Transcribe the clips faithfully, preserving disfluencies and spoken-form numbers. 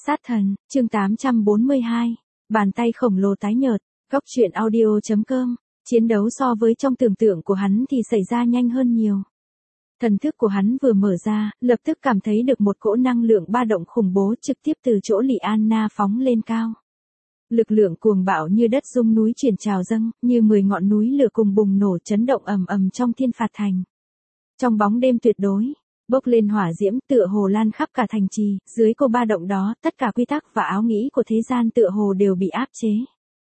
Sát thần, chương tám trăm bốn mươi hai. Bàn tay khổng lồ tái nhợt. Góc truyện audio.com. Chiến đấu so với trong tưởng tượng của hắn thì xảy ra nhanh hơn nhiều. Thần thức của hắn vừa mở ra, lập tức cảm thấy được một cỗ năng lượng ba động khủng bố trực tiếp từ chỗ Lị Anna phóng lên cao. Lực lượng cuồng bạo như đất rung núi chuyển trào dâng, như mười ngọn núi lửa cùng bùng nổ chấn động ầm ầm trong thiên phạt thành. Trong bóng đêm tuyệt đối, bốc lên hỏa diễm tựa hồ lan khắp cả thành trì, dưới cô ba động đó, tất cả quy tắc và áo nghĩ của thế gian tựa hồ đều bị áp chế.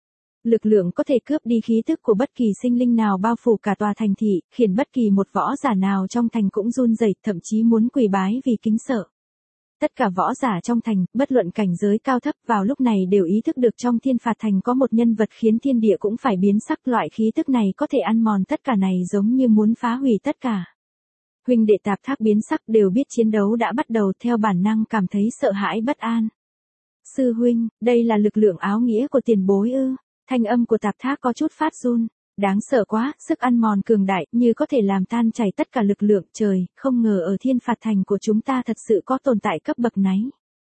Lực lượng có thể cướp đi khí tức của bất kỳ sinh linh nào bao phủ cả tòa thành thị, khiến bất kỳ một võ giả nào trong thành cũng run rẩy, thậm chí muốn quỳ bái vì kính sợ. Tất cả võ giả trong thành, bất luận cảnh giới cao thấp vào lúc này đều ý thức được trong thiên phạt thành có một nhân vật khiến thiên địa cũng phải biến sắc, loại khí tức này có thể ăn mòn tất cả này giống như muốn phá hủy tất cả. Huynh đệ Tạp Thác biến sắc đều biết chiến đấu đã bắt đầu, theo bản năng cảm thấy sợ hãi bất an. Sư huynh, đây là lực lượng áo nghĩa của tiền bối ư? Thanh âm của Tạp Thác có chút phát run. Đáng sợ quá, sức ăn mòn cường đại, như có thể làm tan chảy tất cả lực lượng trời, không ngờ ở thiên phạt thành của chúng ta thật sự có tồn tại cấp bậc này.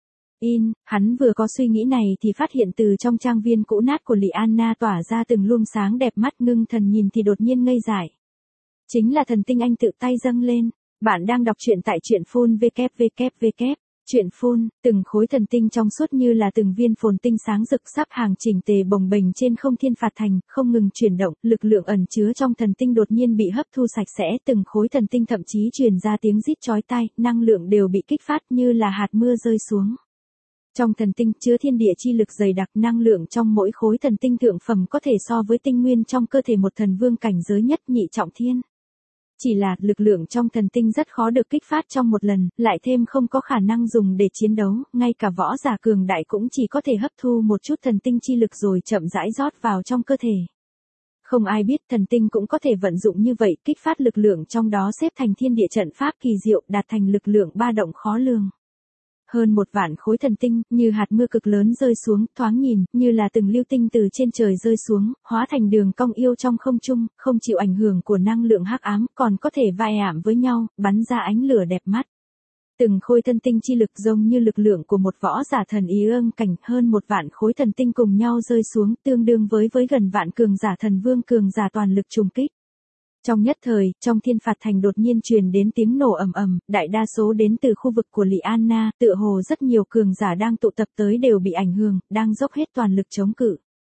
In, hắn vừa có suy nghĩ này thì phát hiện từ trong trang viên cũ nát của Lị Anna tỏa ra từng luồng sáng đẹp mắt, ngưng thần nhìn thì đột nhiên ngây dại. Chính là thần tinh anh tự tay dâng lên. Bạn đang đọc truyện tại truyện phun vê kép vê kép vê kép. Truyện phun, từng khối thần tinh trong suốt như là từng viên phồn tinh sáng rực sắp hàng chỉnh tề bồng bềnh trên không thiên phạt thành, không ngừng chuyển động, lực lượng ẩn chứa trong thần tinh đột nhiên bị hấp thu sạch sẽ, từng khối thần tinh thậm chí truyền ra tiếng rít chói tai, năng lượng đều bị kích phát như là hạt mưa rơi xuống. Trong thần tinh chứa thiên địa chi lực dày đặc, năng lượng trong mỗi khối thần tinh thượng phẩm có thể so với tinh nguyên trong cơ thể một thần vương cảnh giới nhất nhị trọng thiên. Chỉ là, lực lượng trong thần tinh rất khó được kích phát trong một lần, lại thêm không có khả năng dùng để chiến đấu, ngay cả võ giả cường đại cũng chỉ có thể hấp thu một chút thần tinh chi lực rồi chậm rãi rót vào trong cơ thể. Không ai biết thần tinh cũng có thể vận dụng như vậy, kích phát lực lượng trong đó xếp thành thiên địa trận pháp kỳ diệu, đạt thành lực lượng ba động khó lường. Hơn một vạn khối thần tinh, như hạt mưa cực lớn rơi xuống, thoáng nhìn, như là từng lưu tinh từ trên trời rơi xuống, hóa thành đường cong yêu trong không trung, không chịu ảnh hưởng của năng lượng hắc ám, còn có thể vai ảm với nhau, bắn ra ánh lửa đẹp mắt. Từng khối thần tinh chi lực giống như lực lượng của một võ giả thần ý ương cảnh, hơn một vạn khối thần tinh cùng nhau rơi xuống, tương đương với với gần vạn cường giả thần vương cường giả toàn lực trùng kích. Trong nhất thời, trong thiên phạt thành đột nhiên truyền đến tiếng nổ ầm ầm, đại đa số đến từ khu vực của Lị Anna, tựa hồ rất nhiều cường giả đang tụ tập tới đều bị ảnh hưởng, đang dốc hết toàn lực chống cự.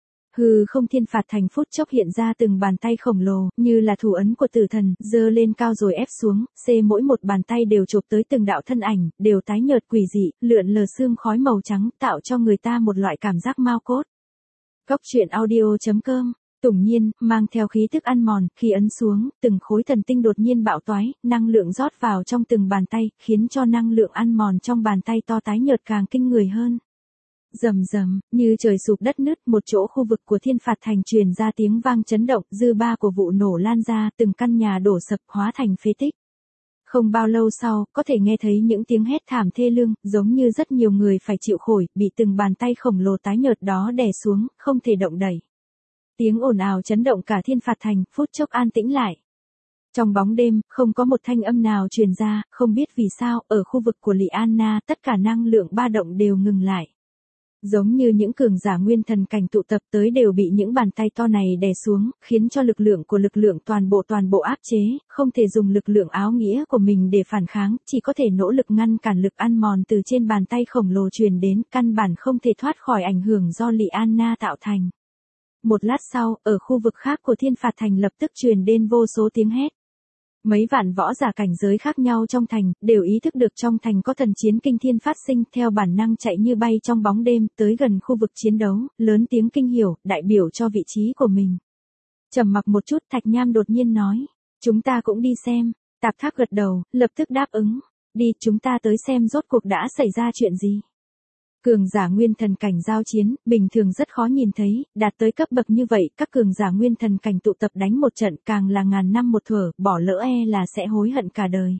Hừ, không thiên phạt thành phút chốc hiện ra từng bàn tay khổng lồ, như là thủ ấn của tử thần, giơ lên cao rồi ép xuống, xê mỗi một bàn tay đều chụp tới từng đạo thân ảnh, đều tái nhợt quỷ dị, lượn lờ sương khói màu trắng, tạo cho người ta một loại cảm giác mao cốt. Góc truyện audio.com. Tủng nhiên, mang theo khí tức ăn mòn, khi ấn xuống, từng khối thần tinh đột nhiên bạo toái, năng lượng rót vào trong từng bàn tay, khiến cho năng lượng ăn mòn trong bàn tay to tái nhợt càng kinh người hơn. Rầm rầm, như trời sụp đất nứt, một chỗ khu vực của thiên phạt thành truyền ra tiếng vang chấn động, dư ba của vụ nổ lan ra, từng căn nhà đổ sập hóa thành phế tích. Không bao lâu sau, có thể nghe thấy những tiếng hét thảm thê lương, giống như rất nhiều người phải chịu khổ, bị từng bàn tay khổng lồ tái nhợt đó đè xuống, không thể động đậy. Tiếng ồn ào chấn động cả thiên phạt thành, phút chốc an tĩnh lại. Trong bóng đêm, không có một thanh âm nào truyền ra, không biết vì sao, ở khu vực của Lị Anna, tất cả năng lượng ba động đều ngừng lại. Giống như những cường giả nguyên thần cảnh tụ tập tới đều bị những bàn tay to này đè xuống, khiến cho lực lượng của lực lượng toàn bộ toàn bộ áp chế, không thể dùng lực lượng áo nghĩa của mình để phản kháng, chỉ có thể nỗ lực ngăn cản lực ăn mòn từ trên bàn tay khổng lồ truyền đến, căn bản không thể thoát khỏi ảnh hưởng do Lị Anna tạo thành. Một lát sau, ở khu vực khác của thiên phạt thành lập tức truyền đến vô số tiếng hét. Mấy vạn võ giả cảnh giới khác nhau trong thành, đều ý thức được trong thành có thần chiến kinh thiên phát sinh, theo bản năng chạy như bay trong bóng đêm, tới gần khu vực chiến đấu, lớn tiếng kinh hiểu, đại biểu cho vị trí của mình. Trầm mặc một chút, Thạch Nham đột nhiên nói, chúng ta cũng đi xem. Tạp Thác gật đầu, lập tức đáp ứng, đi, chúng ta tới xem rốt cuộc đã xảy ra chuyện gì. Cường giả nguyên thần cảnh giao chiến, bình thường rất khó nhìn thấy, đạt tới cấp bậc như vậy, các cường giả nguyên thần cảnh tụ tập đánh một trận càng là ngàn năm một thuở, bỏ lỡ e là sẽ hối hận cả đời.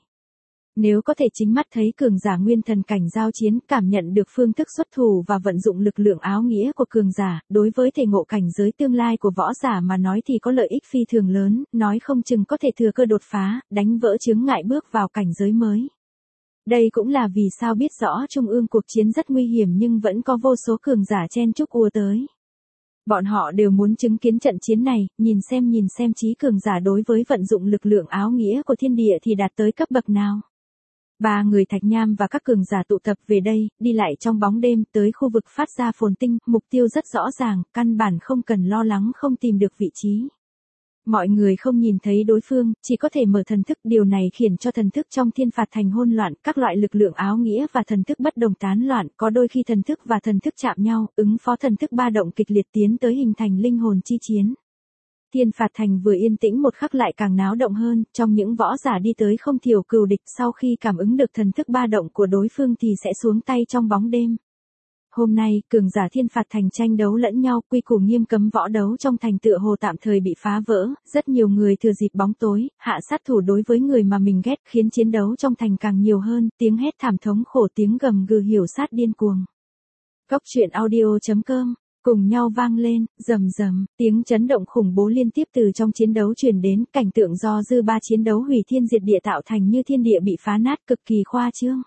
Nếu có thể chính mắt thấy cường giả nguyên thần cảnh giao chiến, cảm nhận được phương thức xuất thủ và vận dụng lực lượng áo nghĩa của cường giả, đối với thể ngộ cảnh giới tương lai của võ giả mà nói thì có lợi ích phi thường lớn, nói không chừng có thể thừa cơ đột phá, đánh vỡ chướng ngại bước vào cảnh giới mới. Đây cũng là vì sao biết rõ trung ương cuộc chiến rất nguy hiểm nhưng vẫn có vô số cường giả chen chúc ùa tới. Bọn họ đều muốn chứng kiến trận chiến này, nhìn xem nhìn xem trí cường giả đối với vận dụng lực lượng áo nghĩa của thiên địa thì đạt tới cấp bậc nào. Ba người Thạch Nham và các cường giả tụ tập về đây, đi lại trong bóng đêm tới khu vực phát ra phồn tinh, mục tiêu rất rõ ràng, căn bản không cần lo lắng không tìm được vị trí. Mọi người không nhìn thấy đối phương, chỉ có thể mở thần thức, điều này khiến cho thần thức trong thiên phạt thành hỗn loạn, các loại lực lượng áo nghĩa và thần thức bất đồng tán loạn, có đôi khi thần thức và thần thức chạm nhau, ứng phó thần thức ba động kịch liệt tiến tới hình thành linh hồn chi chiến. Thiên phạt thành vừa yên tĩnh một khắc lại càng náo động hơn, trong những võ giả đi tới không thiểu cừu địch sau khi cảm ứng được thần thức ba động của đối phương thì sẽ xuống tay trong bóng đêm. Hôm nay, cường giả thiên phạt thành tranh đấu lẫn nhau, quy củ nghiêm cấm võ đấu trong thành tựa hồ tạm thời bị phá vỡ, rất nhiều người thừa dịp bóng tối, hạ sát thủ đối với người mà mình ghét khiến chiến đấu trong thành càng nhiều hơn, tiếng hét thảm thống khổ tiếng gầm gừ hiểu sát điên cuồng. Góc truyện audio chấm com cùng nhau vang lên, rầm rầm, tiếng chấn động khủng bố liên tiếp từ trong chiến đấu truyền đến, cảnh tượng do dư ba chiến đấu hủy thiên diệt địa tạo thành như thiên địa bị phá nát cực kỳ khoa trương.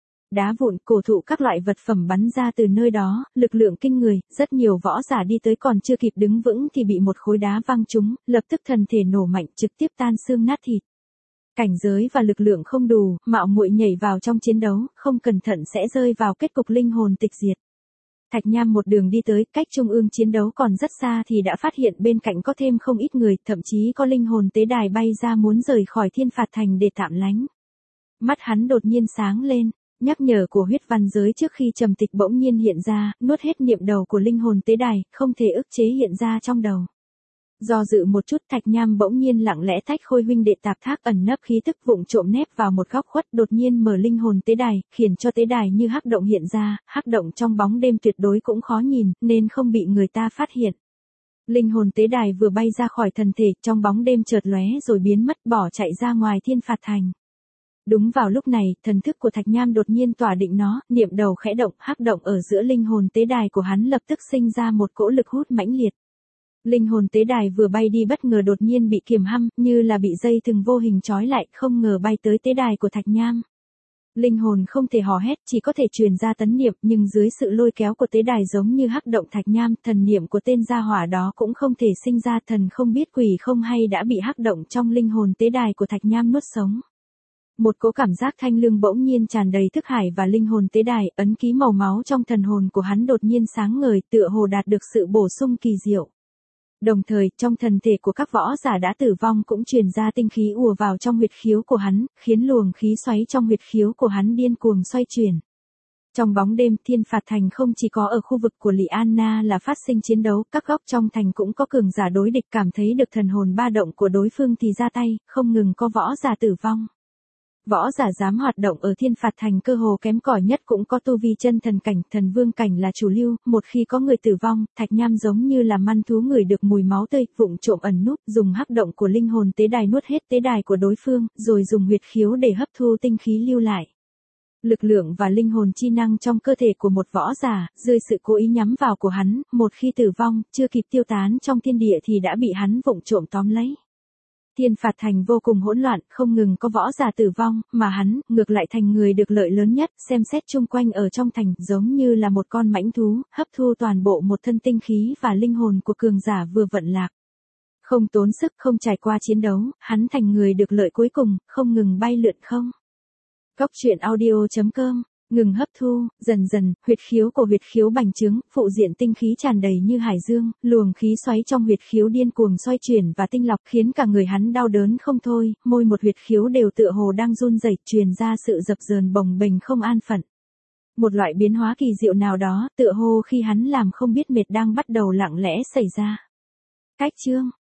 Đá vụn, cổ thụ các loại vật phẩm bắn ra từ nơi đó, lực lượng kinh người, rất nhiều võ giả đi tới còn chưa kịp đứng vững thì bị một khối đá văng trúng, lập tức thân thể nổ mạnh trực tiếp tan xương nát thịt. Cảnh giới và lực lượng không đủ, mạo muội nhảy vào trong chiến đấu, không cẩn thận sẽ rơi vào kết cục linh hồn tịch diệt. Thạch Nham một đường đi tới, cách trung ương chiến đấu còn rất xa thì đã phát hiện bên cạnh có thêm không ít người, thậm chí có linh hồn tế đài bay ra muốn rời khỏi thiên phạt thành để tạm lánh. Mắt hắn đột nhiên sáng lên, nhắc nhở của huyết văn giới trước khi trầm tịch bỗng nhiên hiện ra, nuốt hết niệm đầu của linh hồn tế đài, không thể ức chế hiện ra trong đầu. Do dự một chút Thạch Nham bỗng nhiên lặng lẽ tách Khôi huynh đệ tạp thác ẩn nấp khí tức vụng trộm nép vào một góc khuất đột nhiên mở linh hồn tế đài, khiến cho tế đài như hắc động hiện ra, hắc động trong bóng đêm tuyệt đối cũng khó nhìn, nên không bị người ta phát hiện. Linh hồn tế đài vừa bay ra khỏi thân thể, trong bóng đêm chợt lóe rồi biến mất bỏ chạy ra ngoài thiên phạt thành. Đúng vào lúc này, thần thức của Thạch Nham đột nhiên tỏa định nó, niệm đầu khẽ động, hắc động ở giữa linh hồn tế đài của hắn lập tức sinh ra một cỗ lực hút mãnh liệt. Linh hồn tế đài vừa bay đi bất ngờ đột nhiên bị kiềm hăm, như là bị dây thừng vô hình trói lại, không ngờ bay tới tế đài của Thạch Nham. Linh hồn không thể hò hét, chỉ có thể truyền ra tấn niệm, nhưng dưới sự lôi kéo của tế đài giống như hắc động Thạch Nham, thần niệm của tên gia hỏa đó cũng không thể sinh ra, thần không biết quỷ không hay đã bị hắc động trong linh hồn tế đài của Thạch Nham nuốt sống. Một cỗ cảm giác thanh lương bỗng nhiên tràn đầy thức hải và linh hồn tế đài, ấn ký màu máu trong thần hồn của hắn đột nhiên sáng ngời, tựa hồ đạt được sự bổ sung kỳ diệu. Đồng thời, trong thần thể của các võ giả đã tử vong cũng truyền ra tinh khí ùa vào trong huyệt khiếu của hắn, khiến luồng khí xoáy trong huyệt khiếu của hắn điên cuồng xoay chuyển. Trong bóng đêm, thiên phạt thành không chỉ có ở khu vực của Lý Anna là phát sinh chiến đấu, các góc trong thành cũng có cường giả đối địch cảm thấy được thần hồn ba động của đối phương thì ra tay, không ngừng có võ giả tử vong. Võ giả dám hoạt động ở thiên phạt thành cơ hồ kém cỏi nhất cũng có tu vi chân thần cảnh, thần vương cảnh là chủ lưu, một khi có người tử vong, Thạch Nham giống như là man thú ngửi được mùi máu tươi, vụng trộm ẩn núp, dùng hắc động của linh hồn tế đài nuốt hết tế đài của đối phương, rồi dùng huyệt khiếu để hấp thu tinh khí lưu lại. Lực lượng và linh hồn chi năng trong cơ thể của một võ giả, dưới sự cố ý nhắm vào của hắn, một khi tử vong, chưa kịp tiêu tán trong thiên địa thì đã bị hắn vụng trộm tóm lấy. Thiên phạt thành vô cùng hỗn loạn, không ngừng có võ giả tử vong, mà hắn, ngược lại thành người được lợi lớn nhất, xem xét chung quanh ở trong thành, giống như là một con mãnh thú, hấp thu toàn bộ một thân tinh khí và linh hồn của cường giả vừa vận lạc. Không tốn sức, không trải qua chiến đấu, hắn thành người được lợi cuối cùng, không ngừng bay lượn không. Góc truyện audio chấm com ngừng hấp thu, dần dần, huyệt khiếu của huyệt khiếu bành trướng, phụ diện tinh khí tràn đầy như hải dương, luồng khí xoáy trong huyệt khiếu điên cuồng xoay chuyển và tinh lọc khiến cả người hắn đau đớn không thôi, môi một huyệt khiếu đều tựa hồ đang run rẩy, truyền ra sự dập dờn bồng bềnh không an phận. Một loại biến hóa kỳ diệu nào đó, tựa hồ khi hắn làm không biết mệt đang bắt đầu lặng lẽ xảy ra. Cách chương